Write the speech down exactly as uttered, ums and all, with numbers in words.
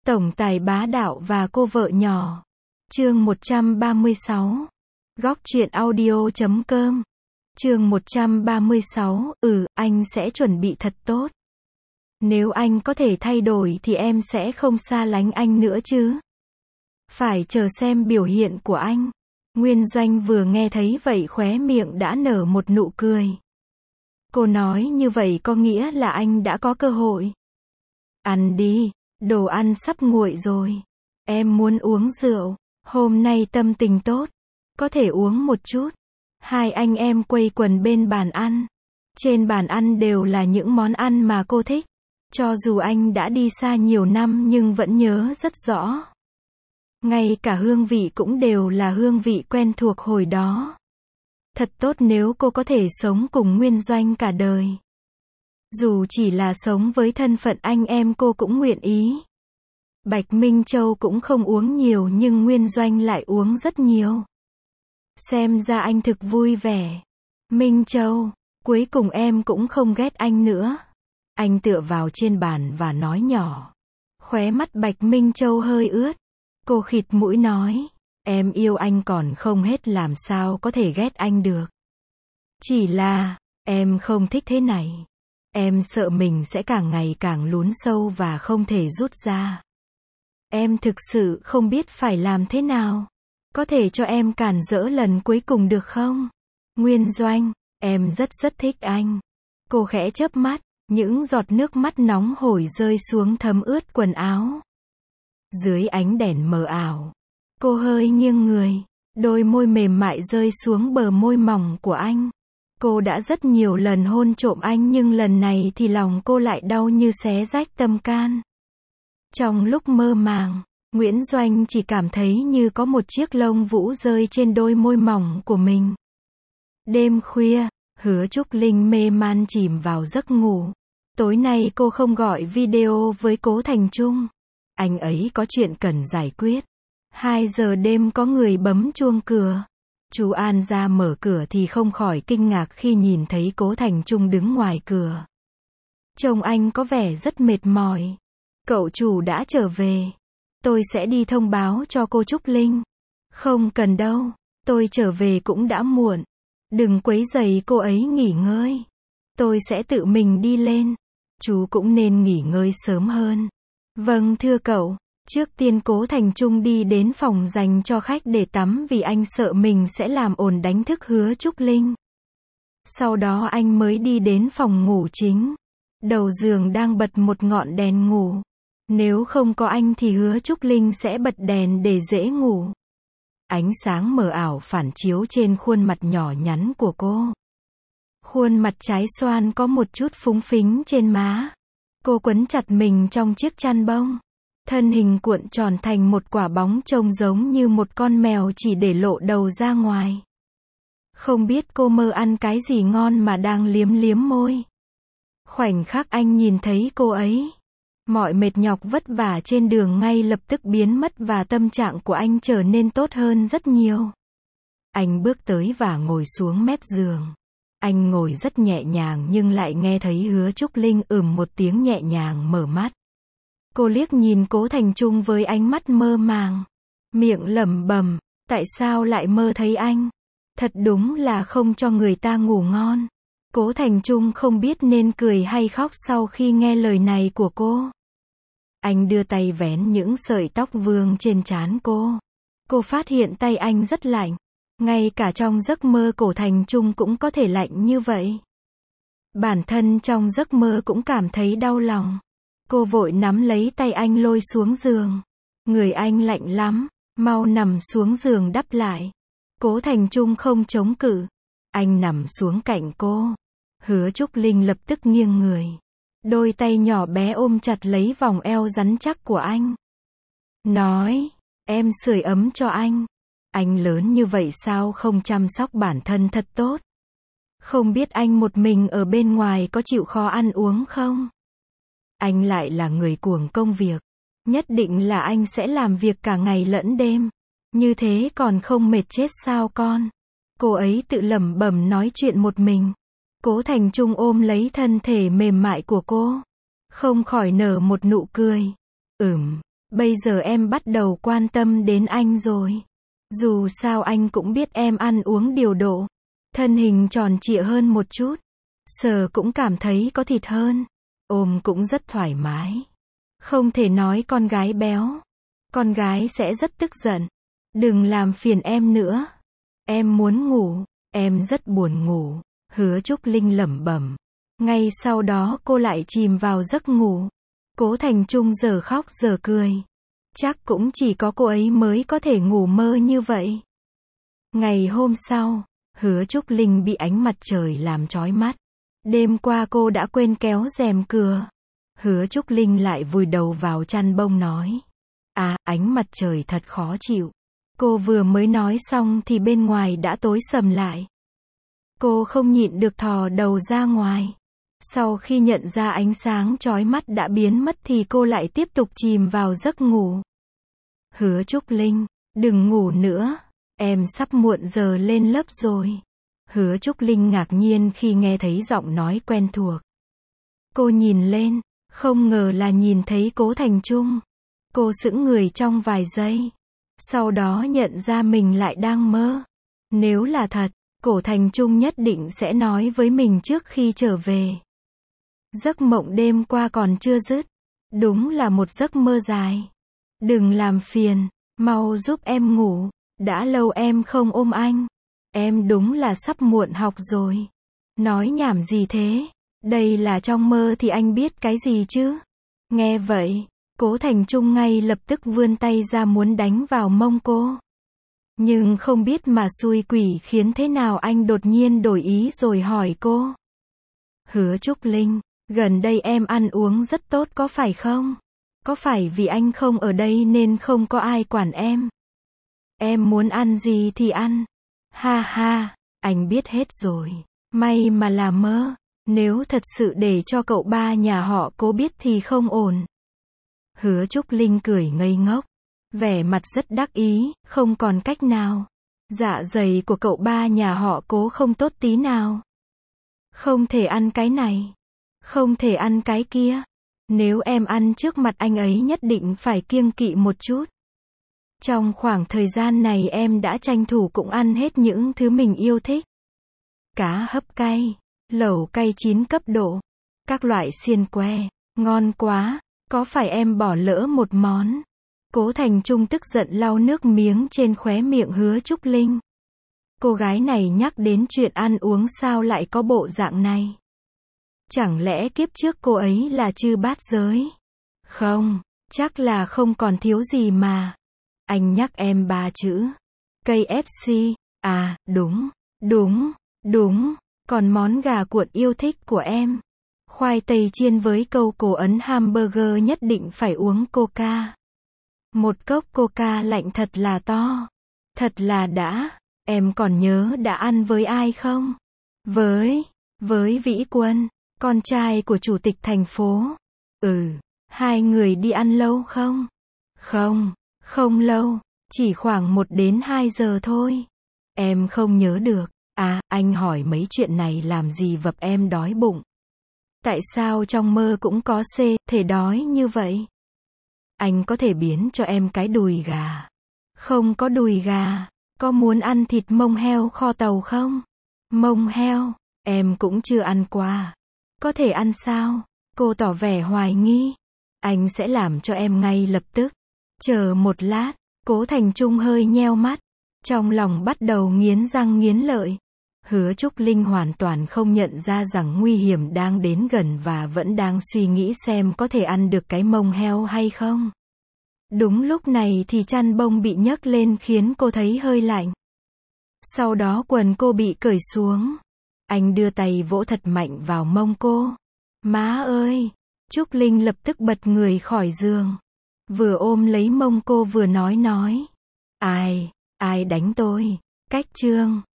Tổng tài bá đạo và cô vợ nhỏ. Chương một trăm ba mươi sáu. Góc truyện audio chấm com. Chương một trăm ba mươi sáu, ừ, anh sẽ chuẩn bị thật tốt. Nếu anh có thể thay đổi thì em sẽ không xa lánh anh nữa chứ. Phải chờ xem biểu hiện của anh. Nguyên Doanh vừa nghe thấy vậy khóe miệng đã nở một nụ cười. Cô nói như vậy có nghĩa là anh đã có cơ hội. Ăn đi, đồ ăn sắp nguội rồi. Em muốn uống rượu, hôm nay tâm tình tốt, có thể uống một chút. Hai anh em quây quần bên bàn ăn. Trên bàn ăn đều là những món ăn mà cô thích. Cho dù anh đã đi xa nhiều năm nhưng vẫn nhớ rất rõ. Ngay cả hương vị cũng đều là hương vị quen thuộc hồi đó. Thật tốt nếu cô có thể sống cùng Nguyên Doanh cả đời. Dù chỉ là sống với thân phận anh em cô cũng nguyện ý. Bạch Minh Châu cũng không uống nhiều nhưng Nguyên Doanh lại uống rất nhiều. Xem ra anh thực vui vẻ. Minh Châu, cuối cùng em cũng không ghét anh nữa. Anh tựa vào trên bàn và nói nhỏ. Khóe mắt Bạch Minh Châu hơi ướt. Cô khịt mũi nói. Em yêu anh còn không hết làm sao có thể ghét anh được. Chỉ là, em không thích thế này. Em sợ mình sẽ càng ngày càng lún sâu và không thể rút ra. Em thực sự không biết phải làm thế nào. Có thể cho em cản rỡ lần cuối cùng được không? Nguyên Doanh, em rất rất thích anh. Cô khẽ chớp mắt, những giọt nước mắt nóng hổi rơi xuống thấm ướt quần áo. Dưới ánh đèn mờ ảo, cô hơi nghiêng người, đôi môi mềm mại rơi xuống bờ môi mỏng của anh. Cô đã rất nhiều lần hôn trộm anh nhưng lần này thì lòng cô lại đau như xé rách tâm can. Trong lúc mơ màng, Nguyễn Doanh chỉ cảm thấy như có một chiếc lông vũ rơi trên đôi môi mỏng của mình. Đêm khuya, Hứa Trúc Linh mê man chìm vào giấc ngủ. Tối nay cô không gọi video với Cố Thành Trung. Anh ấy có chuyện cần giải quyết. Hai giờ đêm có người bấm chuông cửa. Chú An ra mở cửa thì không khỏi kinh ngạc khi nhìn thấy Cố Thành Trung đứng ngoài cửa. Trông anh có vẻ rất mệt mỏi. Cậu chủ đã trở về. Tôi sẽ đi thông báo cho cô Trúc Linh. Không cần đâu, tôi trở về cũng đã muộn. Đừng quấy rầy cô ấy nghỉ ngơi. Tôi sẽ tự mình đi lên. Chú cũng nên nghỉ ngơi sớm hơn. Vâng thưa cậu. Trước tiên Cố Thành Trung đi đến phòng dành cho khách để tắm vì anh sợ mình sẽ làm ồn đánh thức Hứa Trúc Linh. Sau đó anh mới đi đến phòng ngủ chính. Đầu giường đang bật một ngọn đèn ngủ. Nếu không có anh thì Hứa Trúc Linh sẽ bật đèn để dễ ngủ. Ánh sáng mờ ảo phản chiếu trên khuôn mặt nhỏ nhắn của cô. Khuôn mặt trái xoan có một chút phúng phính trên má. Cô quấn chặt mình trong chiếc chăn bông. Thân hình cuộn tròn thành một quả bóng trông giống như một con mèo chỉ để lộ đầu ra ngoài. Không biết cô mơ ăn cái gì ngon mà đang liếm liếm môi. Khoảnh khắc anh nhìn thấy cô ấy, mọi mệt nhọc vất vả trên đường ngay lập tức biến mất và tâm trạng của anh trở nên tốt hơn rất nhiều. Anh bước tới và ngồi xuống mép giường. Anh ngồi rất nhẹ nhàng nhưng lại nghe thấy Hứa Trúc Linh ừm một tiếng nhẹ nhàng mở mắt. Cô liếc nhìn Cố Thành Trung với ánh mắt mơ màng. Miệng lẩm bẩm, tại sao lại mơ thấy anh? Thật đúng là không cho người ta ngủ ngon. Cố Thành Trung không biết nên cười hay khóc sau khi nghe lời này của cô. Anh đưa tay vén những sợi tóc vương trên trán cô. Cô phát hiện tay anh rất lạnh. Ngay cả trong giấc mơ Cố Thành Trung cũng có thể lạnh như vậy. Bản thân trong giấc mơ cũng cảm thấy đau lòng. Cô vội nắm lấy tay anh lôi xuống giường. Người anh lạnh lắm, mau nằm xuống giường đắp lại. Cố Thành Trung không chống cự. Anh nằm xuống cạnh cô. Hứa Trúc Linh lập tức nghiêng người. Đôi tay nhỏ bé ôm chặt lấy vòng eo rắn chắc của anh. Nói, em sưởi ấm cho anh. Anh lớn như vậy sao không chăm sóc bản thân thật tốt? Không biết anh một mình ở bên ngoài có chịu khó ăn uống không? Anh lại là người cuồng công việc. Nhất định là anh sẽ làm việc cả ngày lẫn đêm. Như thế còn không mệt chết sao con? Cô ấy tự lẩm bẩm nói chuyện một mình. Cố Thành Trung ôm lấy thân thể mềm mại của cô. Không khỏi nở một nụ cười. Ừm, Bây giờ em bắt đầu quan tâm đến anh rồi. Dù sao anh cũng biết em ăn uống điều độ. Thân hình tròn trịa hơn một chút. Sờ cũng cảm thấy có thịt hơn. Ôm cũng rất thoải mái. Không thể nói con gái béo. Con gái sẽ rất tức giận. Đừng làm phiền em nữa. Em muốn ngủ. Em rất buồn ngủ. Hứa Trúc Linh lẩm bẩm. Ngay sau đó cô lại chìm vào giấc ngủ. Cố Thành Trung giờ khóc giờ cười. Chắc cũng chỉ có cô ấy mới có thể ngủ mơ như vậy. Ngày hôm sau, Hứa Trúc Linh bị ánh mặt trời làm chói mắt. Đêm qua cô đã quên kéo rèm cửa. Hứa Trúc Linh lại vùi đầu vào chăn bông nói. À, ánh mặt trời thật khó chịu. Cô vừa mới nói xong thì bên ngoài đã tối sầm lại. Cô không nhịn được thò đầu ra ngoài. Sau khi nhận ra ánh sáng chói mắt đã biến mất thì cô lại tiếp tục chìm vào giấc ngủ. Hứa Trúc Linh, đừng ngủ nữa. Em sắp muộn giờ lên lớp rồi. Hứa Trúc Linh ngạc nhiên khi nghe thấy giọng nói quen thuộc. Cô nhìn lên, không ngờ là nhìn thấy Cố Thành Trung. Cô sững người trong vài giây. Sau đó nhận ra mình lại đang mơ. Nếu là thật, Cố Thành Trung nhất định sẽ nói với mình trước khi trở về. Giấc mộng đêm qua còn chưa dứt. Đúng là một giấc mơ dài. Đừng làm phiền, mau giúp em ngủ. Đã lâu em không ôm anh. Em đúng là sắp muộn học rồi. Nói nhảm gì thế? Đây là trong mơ thì anh biết cái gì chứ? Nghe vậy, Cố Thành Trung ngay lập tức vươn tay ra muốn đánh vào mông cô. Nhưng không biết mà xui quỷ khiến thế nào anh đột nhiên đổi ý rồi hỏi cô. Hứa Trúc Linh, gần đây em ăn uống rất tốt có phải không? Có phải vì anh không ở đây nên không có ai quản em? Em muốn ăn gì thì ăn. Ha ha, anh biết hết rồi. May mà là mơ. Nếu thật sự để cho cậu ba nhà họ Cố biết thì không ổn. Hứa Trúc Linh cười ngây ngốc. Vẻ mặt rất đắc ý, không còn cách nào. Dạ dày của cậu ba nhà họ Cố không tốt tí nào. Không thể ăn cái này. Không thể ăn cái kia. Nếu em ăn trước mặt anh ấy nhất định phải kiêng kỵ một chút. Trong khoảng thời gian này em đã tranh thủ cũng ăn hết những thứ mình yêu thích. Cá hấp cay, lẩu cay chín cấp độ, các loại xiên que, ngon quá, có phải em bỏ lỡ một món? Cố Thành Trung tức giận lau nước miếng trên khóe miệng Hứa Trúc Linh. Cô gái này nhắc đến chuyện ăn uống sao lại có bộ dạng này? Chẳng lẽ kiếp trước cô ấy là chư bát giới? Không, chắc là không còn thiếu gì mà. Anh nhắc em ba chữ. ca ép xê, à, đúng, đúng, đúng, còn món gà cuộn yêu thích của em. Khoai tây chiên với câu cổ ấn hamburger nhất định phải uống coca. Một cốc coca lạnh thật là to. Thật là đã, em còn nhớ đã ăn với ai không? Với, với Vĩ Quân, con trai của chủ tịch thành phố. Ừ, hai người đi ăn lâu không? Không. Không lâu, chỉ khoảng một đến hai giờ thôi. Em không nhớ được. À, anh hỏi mấy chuyện này làm gì vập em đói bụng. Tại sao trong mơ cũng có C, thể đói như vậy? Anh có thể biến cho em cái đùi gà. Không có đùi gà. Có muốn ăn thịt mông heo kho tàu không? Mông heo, em cũng chưa ăn qua. Có thể ăn sao? Cô tỏ vẻ hoài nghi. Anh sẽ làm cho em ngay lập tức. Chờ một lát, Cố Thành Trung hơi nheo mắt. Trong lòng bắt đầu nghiến răng nghiến lợi. Hứa Trúc Linh hoàn toàn không nhận ra rằng nguy hiểm đang đến gần và vẫn đang suy nghĩ xem có thể ăn được cái mông heo hay không. Đúng lúc này thì chăn bông bị nhấc lên khiến cô thấy hơi lạnh. Sau đó quần cô bị cởi xuống. Anh đưa tay vỗ thật mạnh vào mông cô. Má ơi! Trúc Linh lập tức bật người khỏi giường. Vừa ôm lấy mông cô vừa nói nói. Ai, ai đánh tôi? Cách Trương,